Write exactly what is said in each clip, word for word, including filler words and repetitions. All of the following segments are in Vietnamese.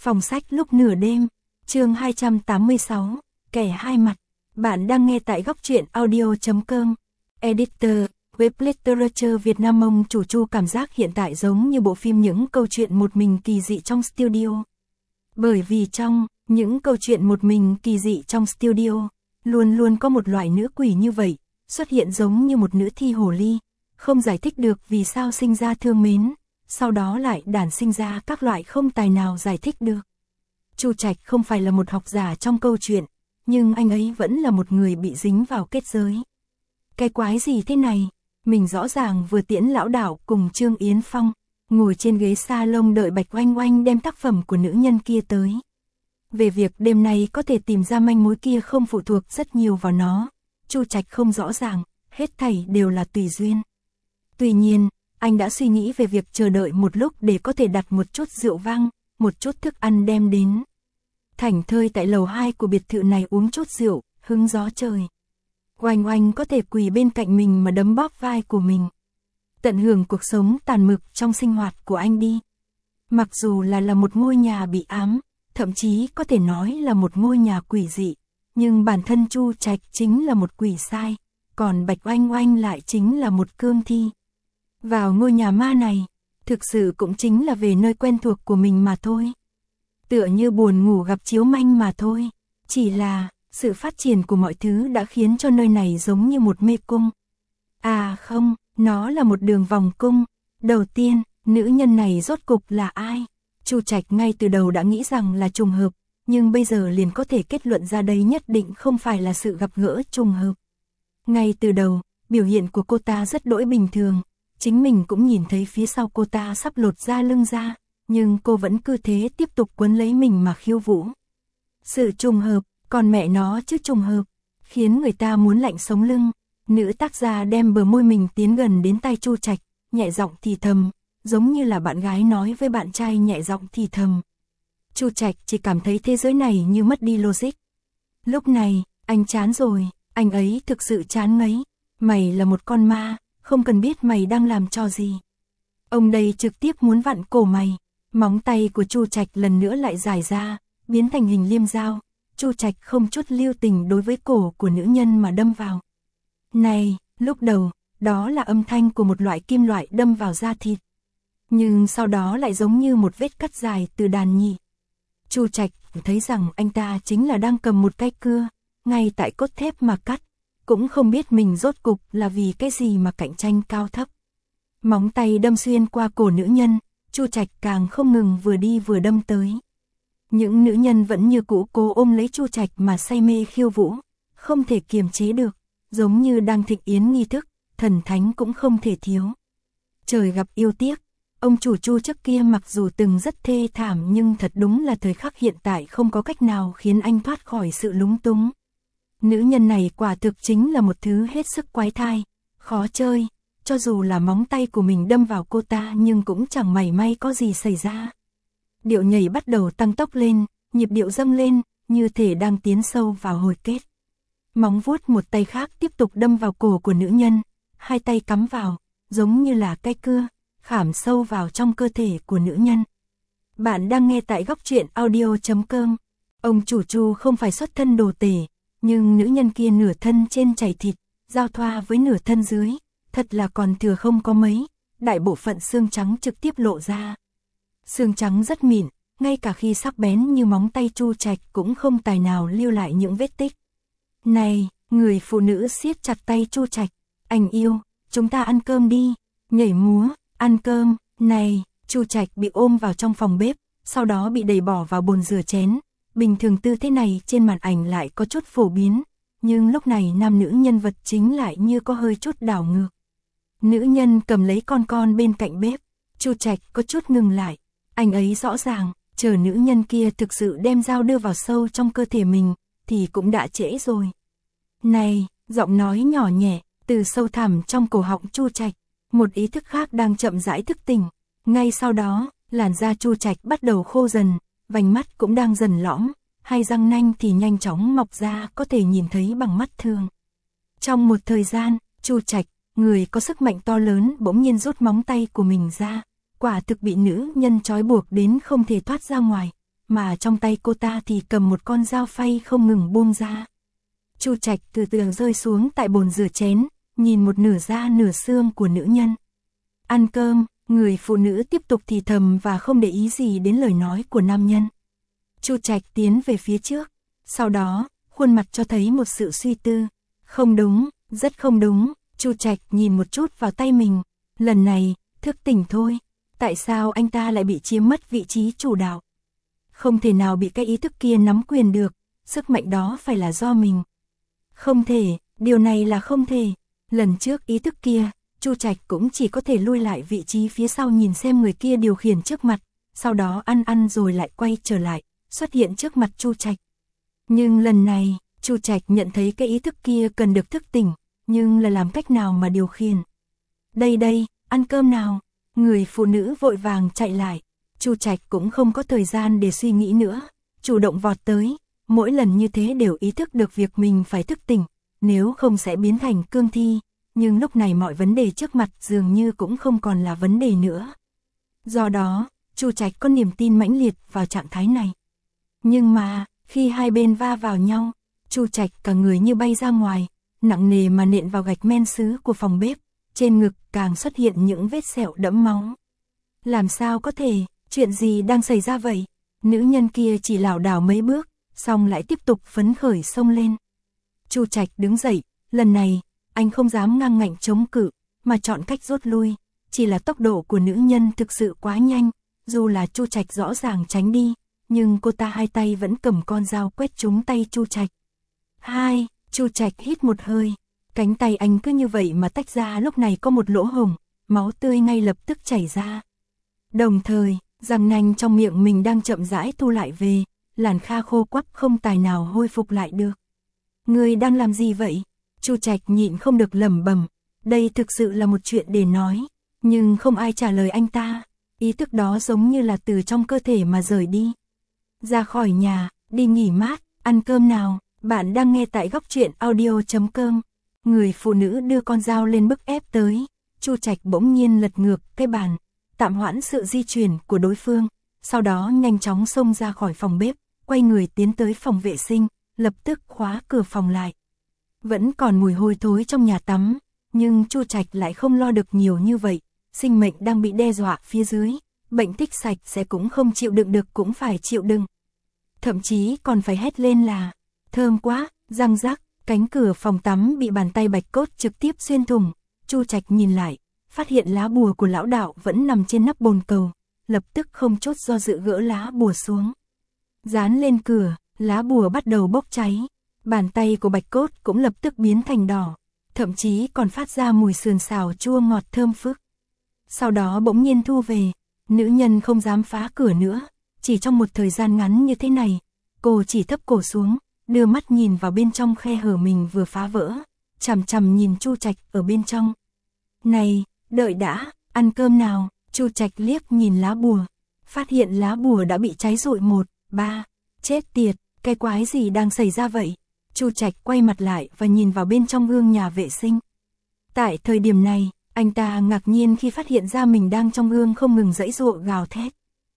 Phòng sách lúc nửa đêm, chương hai trăm tám mươi sáu, kẻ hai mặt. Bạn đang nghe tại góc truyện audio chấm com. Editor, Web Literature Việt Nam. Ông chủ Chu cảm giác hiện tại giống như bộ phim những câu chuyện một mình kỳ dị trong studio. Bởi vì trong những câu chuyện một mình kỳ dị trong studio, luôn luôn có một loại nữ quỷ như vậy, xuất hiện giống như một nữ thi hồ ly, không giải thích được vì sao sinh ra thương mến, sau đó lại đản sinh ra các loại không tài nào giải thích được. Chu Trạch không phải là một học giả trong câu chuyện, nhưng anh ấy vẫn là một người bị dính vào kết giới. Cái quái gì thế này? Mình rõ ràng vừa tiễn lão đạo cùng Trương Yến Phong, ngồi trên ghế salon đợi Bạch Oanh Oanh đem tác phẩm của nữ nhân kia tới. Về việc đêm nay có thể tìm ra manh mối kia không phụ thuộc rất nhiều vào nó, Chu Trạch không rõ ràng, hết thảy đều là tùy duyên. Tuy nhiên, anh đã suy nghĩ về việc chờ đợi một lúc để có thể đặt một chút rượu vang, một chút thức ăn đem đến. Thảnh thơi tại lầu hai của biệt thự này uống chút rượu, hứng gió trời. Oanh Oanh có thể quỳ bên cạnh mình mà đấm bóp vai của mình. Tận hưởng cuộc sống tàn mực trong sinh hoạt của anh đi. Mặc dù là là một ngôi nhà bị ám, thậm chí có thể nói là một ngôi nhà quỷ dị, nhưng bản thân Chu Trạch chính là một quỷ sai, còn Bạch Oanh Oanh lại chính là một cương thi. Vào ngôi nhà ma này, thực sự cũng chính là về nơi quen thuộc của mình mà thôi. Tựa như buồn ngủ gặp chiếu manh mà thôi, chỉ là sự phát triển của mọi thứ đã khiến cho nơi này giống như một mê cung. À không, nó là một đường vòng cung. Đầu tiên, nữ nhân này rốt cục là ai? Chu Trạch ngay từ đầu đã nghĩ rằng là trùng hợp, nhưng bây giờ liền có thể kết luận ra đây nhất định không phải là sự gặp gỡ trùng hợp. Ngay từ đầu, biểu hiện của cô ta rất đỗi bình thường, chính mình cũng nhìn thấy phía sau cô ta sắp lột da lưng ra, nhưng cô vẫn cứ thế tiếp tục quấn lấy mình mà khiêu vũ. Sự trùng hợp, còn mẹ nó chứ trùng hợp, khiến người ta muốn lạnh sống lưng. Nữ tác gia đem bờ môi mình tiến gần đến tai Chu Trạch, nhẹ giọng thì thầm, giống như là bạn gái nói với bạn trai nhẹ giọng thì thầm. Chu Trạch chỉ cảm thấy thế giới này như mất đi logic. Lúc này, anh chán rồi, anh ấy thực sự chán ngấy. Mày là một con ma, không cần biết mày đang làm trò gì. Ông đây trực tiếp muốn vặn cổ mày. Móng tay của Chu Trạch lần nữa lại dài ra, biến thành hình liêm dao. Chu Trạch không chút lưu tình đối với cổ của nữ nhân mà đâm vào. Này, lúc đầu, đó là âm thanh của một loại kim loại đâm vào da thịt. Nhưng sau đó lại giống như một vết cắt dài từ đàn nhị. Chu Trạch thấy rằng anh ta chính là đang cầm một cái cưa, ngay tại cốt thép mà cắt. Cũng không biết mình rốt cục là vì cái gì mà cạnh tranh cao thấp. Móng tay đâm xuyên qua cổ nữ nhân, Chu Trạch càng không ngừng vừa đi vừa đâm tới. Những nữ nhân vẫn như cũ cố ôm lấy Chu Trạch mà say mê khiêu vũ, không thể kiềm chế được, giống như đang thịnh yến nghi thức, thần thánh cũng không thể thiếu. Trời gặp yêu tiếc, ông chủ Chu trước kia mặc dù từng rất thê thảm nhưng thật đúng là thời khắc hiện tại không có cách nào khiến anh thoát khỏi sự lúng túng. Nữ nhân này quả thực chính là một thứ hết sức quái thai, khó chơi, cho dù là móng tay của mình đâm vào cô ta nhưng cũng chẳng mảy may có gì xảy ra. Điệu nhảy bắt đầu tăng tốc lên, nhịp điệu dâng lên, như thể đang tiến sâu vào hồi kết. Móng vuốt một tay khác tiếp tục đâm vào cổ của nữ nhân, hai tay cắm vào, giống như là cái cưa, khảm sâu vào trong cơ thể của nữ nhân. Bạn đang nghe tại góc truyện audio chấm com. Ông chủ Chu không phải xuất thân đồ tể, nhưng nữ nhân kia nửa thân trên chảy thịt, giao thoa với nửa thân dưới, thật là còn thừa không có mấy, đại bộ phận xương trắng trực tiếp lộ ra. Xương trắng rất mịn, ngay cả khi sắc bén như móng tay Chu Trạch cũng không tài nào lưu lại những vết tích. Này, người phụ nữ siết chặt tay Chu Trạch, anh yêu, chúng ta ăn cơm đi, nhảy múa, ăn cơm. Này, Chu Trạch bị ôm vào trong phòng bếp, sau đó bị đẩy bỏ vào bồn rửa chén. Bình thường tư thế này trên màn ảnh lại có chút phổ biến, nhưng lúc này nam nữ nhân vật chính lại như có hơi chút đảo ngược. Nữ nhân cầm lấy con con bên cạnh bếp, Chu Trạch có chút ngừng lại, anh ấy rõ ràng, chờ nữ nhân kia thực sự đem dao đưa vào sâu trong cơ thể mình, thì cũng đã trễ rồi. Này, giọng nói nhỏ nhẹ, từ sâu thẳm trong cổ họng Chu Trạch, một ý thức khác đang chậm rãi thức tỉnh. Ngay sau đó, làn da Chu Trạch bắt đầu khô dần, vành mắt cũng đang dần lõm, hai răng nanh thì nhanh chóng mọc ra có thể nhìn thấy bằng mắt thường. Trong một thời gian, Chu Trạch, người có sức mạnh to lớn bỗng nhiên rút móng tay của mình ra, quả thực bị nữ nhân trói buộc đến không thể thoát ra ngoài, mà trong tay cô ta thì cầm một con dao phay không ngừng buông ra. Chu Trạch từ từ rơi xuống tại bồn rửa chén, nhìn một nửa da nửa xương của nữ nhân. Ăn cơm, người phụ nữ tiếp tục thì thầm và không để ý gì đến lời nói của nam nhân. Chu Trạch tiến về phía trước, sau đó, khuôn mặt cho thấy một sự suy tư. Không đúng, rất không đúng. Chu Trạch nhìn một chút vào tay mình, lần này, thức tỉnh thôi. Tại sao anh ta lại bị chiếm mất vị trí chủ đạo? Không thể nào bị cái ý thức kia nắm quyền được, sức mạnh đó phải là do mình. Không thể, điều này là không thể. Lần trước ý thức kia, Chu Trạch cũng chỉ có thể lui lại vị trí phía sau nhìn xem người kia điều khiển trước mặt, sau đó ăn ăn rồi lại quay trở lại, xuất hiện trước mặt Chu Trạch. Nhưng lần này, Chu Trạch nhận thấy cái ý thức kia cần được thức tỉnh, nhưng là làm cách nào mà điều khiển? Đây đây, ăn cơm nào. Người phụ nữ vội vàng chạy lại. Chu Trạch cũng không có thời gian để suy nghĩ nữa, chủ động vọt tới, mỗi lần như thế đều ý thức được việc mình phải thức tỉnh, nếu không sẽ biến thành cương thi, nhưng lúc này mọi vấn đề trước mặt dường như cũng không còn là vấn đề nữa. Do đó, Chu Trạch có niềm tin mãnh liệt vào trạng thái này. Nhưng mà, khi hai bên va vào nhau, Chu Trạch cả người như bay ra ngoài, nặng nề mà nện vào gạch men sứ của phòng bếp, trên ngực càng xuất hiện những vết sẹo đẫm máu. Làm sao có thể, chuyện gì đang xảy ra vậy? Nữ nhân kia chỉ lảo đảo mấy bước, xong lại tiếp tục phấn khởi xông lên. Chu Trạch đứng dậy, lần này, anh không dám ngang ngạnh chống cự, mà chọn cách rút lui, chỉ là tốc độ của nữ nhân thực sự quá nhanh, dù là Chu Trạch rõ ràng tránh đi, nhưng cô ta hai tay vẫn cầm con dao quét trúng tay Chu Trạch. Hai, Chu Trạch hít một hơi, cánh tay anh cứ như vậy mà tách ra, lúc này có một lỗ hổng, máu tươi ngay lập tức chảy ra. Đồng thời, răng nanh trong miệng mình đang chậm rãi thu lại về, làn kha khô quắp không tài nào hồi phục lại được. Người đang làm gì vậy? Chu Trạch nhịn không được lẩm bẩm, đây thực sự là một chuyện để nói, nhưng không ai trả lời anh ta, ý thức đó giống như là từ trong cơ thể mà rời đi. Ra khỏi nhà, đi nghỉ mát, ăn cơm nào, bạn đang nghe tại góc truyện audio chấm com. Người phụ nữ đưa con dao lên bức ép tới, Chu Trạch bỗng nhiên lật ngược cái bàn, tạm hoãn sự di chuyển của đối phương, sau đó nhanh chóng xông ra khỏi phòng bếp, quay người tiến tới phòng vệ sinh, lập tức khóa cửa phòng lại. Vẫn còn mùi hôi thối trong nhà tắm, nhưng Chu Trạch lại không lo được nhiều như vậy, sinh mệnh đang bị đe dọa phía dưới, bệnh tích sạch sẽ cũng không chịu đựng được cũng phải chịu đựng. Thậm chí còn phải hét lên là, thơm quá, răng rắc, cánh cửa phòng tắm bị bàn tay bạch cốt trực tiếp xuyên thủng, Chu Trạch nhìn lại, phát hiện lá bùa của lão đạo vẫn nằm trên nắp bồn cầu, lập tức không chốt do dự gỡ lá bùa xuống. Dán lên cửa, lá bùa bắt đầu bốc cháy, bàn tay của bạch cốt cũng lập tức biến thành đỏ, thậm chí còn phát ra mùi sườn xào chua ngọt thơm phức. Sau đó bỗng nhiên thu về, nữ nhân không dám phá cửa nữa, chỉ trong một thời gian ngắn như thế này, cô chỉ thấp cổ xuống, đưa mắt nhìn vào bên trong khe hở mình vừa phá vỡ, chằm chằm nhìn Chu Trạch ở bên trong. Này, đợi đã, ăn cơm nào? Chu Trạch liếc nhìn lá bùa, phát hiện lá bùa đã bị cháy rụi một, ba, chết tiệt, cái quái gì đang xảy ra vậy? Chu Trạch quay mặt lại và nhìn vào bên trong gương nhà vệ sinh. Tại thời điểm này, anh ta ngạc nhiên khi phát hiện ra mình đang trong gương không ngừng giãy giụa gào thét.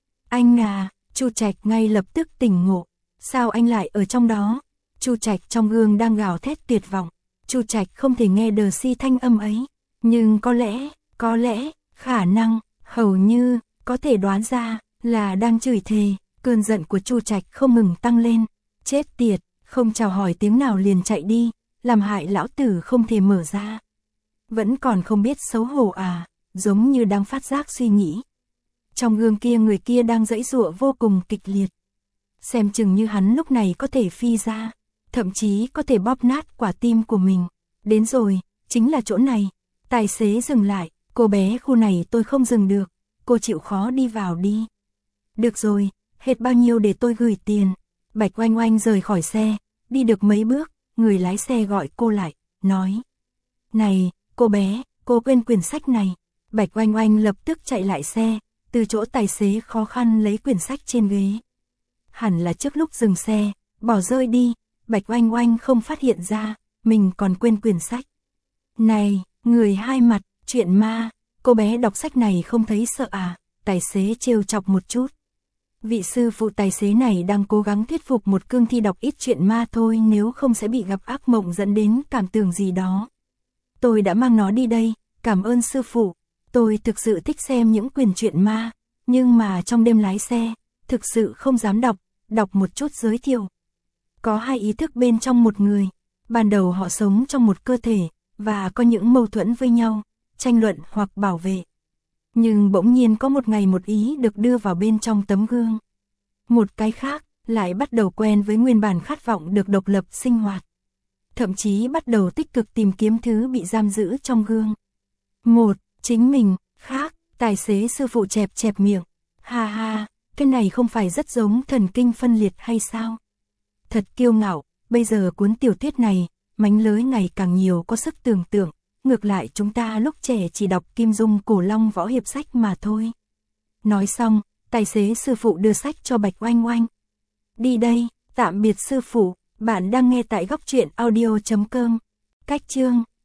Anh à, Chu Trạch ngay lập tức tỉnh ngộ, sao anh lại ở trong đó? Chu Trạch trong gương đang gào thét tuyệt vọng, Chu Trạch không thể nghe đờ si thanh âm ấy, nhưng có lẽ, có lẽ, khả năng, hầu như, có thể đoán ra, là đang chửi thề. Cơn giận của Chu Trạch không ngừng tăng lên, chết tiệt, không chào hỏi tiếng nào liền chạy đi, làm hại lão tử không thể mở ra. Vẫn còn không biết xấu hổ à, giống như đang phát giác suy nghĩ. Trong gương kia người kia đang giãy giụa vô cùng kịch liệt. Xem chừng như hắn lúc này có thể phi ra, thậm chí có thể bóp nát quả tim của mình. Đến rồi, chính là chỗ này. Tài xế dừng lại, cô bé khu này tôi không dừng được, cô chịu khó đi vào đi. Được rồi, hết bao nhiêu để tôi gửi tiền. Bạch Oanh Oanh rời khỏi xe, đi được mấy bước, người lái xe gọi cô lại, nói. Này, cô bé, cô quên quyển sách này. Bạch Oanh Oanh lập tức chạy lại xe, từ chỗ tài xế khó khăn lấy quyển sách trên ghế. Hẳn là trước lúc dừng xe, bỏ rơi đi, Bạch Oanh Oanh không phát hiện ra, mình còn quên quyển sách. Này, người hai mặt, chuyện ma, cô bé đọc sách này không thấy sợ à? Tài xế trêu chọc một chút. Vị sư phụ tài xế này đang cố gắng thuyết phục một cương thi đọc ít chuyện ma thôi, nếu không sẽ bị gặp ác mộng dẫn đến cảm tưởng gì đó. Tôi đã mang nó đi đây, cảm ơn sư phụ. Tôi thực sự thích xem những quyển truyện ma, nhưng mà trong đêm lái xe, thực sự không dám đọc, đọc một chút giới thiệu. Có hai ý thức bên trong một người, ban đầu họ sống trong một cơ thể, và có những mâu thuẫn với nhau, tranh luận hoặc bảo vệ. Nhưng bỗng nhiên có một ngày một ý được đưa vào bên trong tấm gương. Một cái khác, lại bắt đầu quen với nguyên bản khát vọng được độc lập sinh hoạt. Thậm chí bắt đầu tích cực tìm kiếm thứ bị giam giữ trong gương. Một, chính mình, khác, tài xế sư phụ chẹp chẹp miệng. Ha ha, cái này không phải rất giống thần kinh phân liệt hay sao? Thật kiêu ngạo, bây giờ cuốn tiểu thuyết này, mánh lới ngày càng nhiều có sức tưởng tượng. Ngược lại chúng ta lúc trẻ chỉ đọc Kim Dung Cổ Long võ hiệp sách mà thôi. Nói xong, tài xế sư phụ đưa sách cho Bạch Oanh Oanh. Đi đây, tạm biệt sư phụ, bạn đang nghe tại góc truyện audio chấm com. Cách chương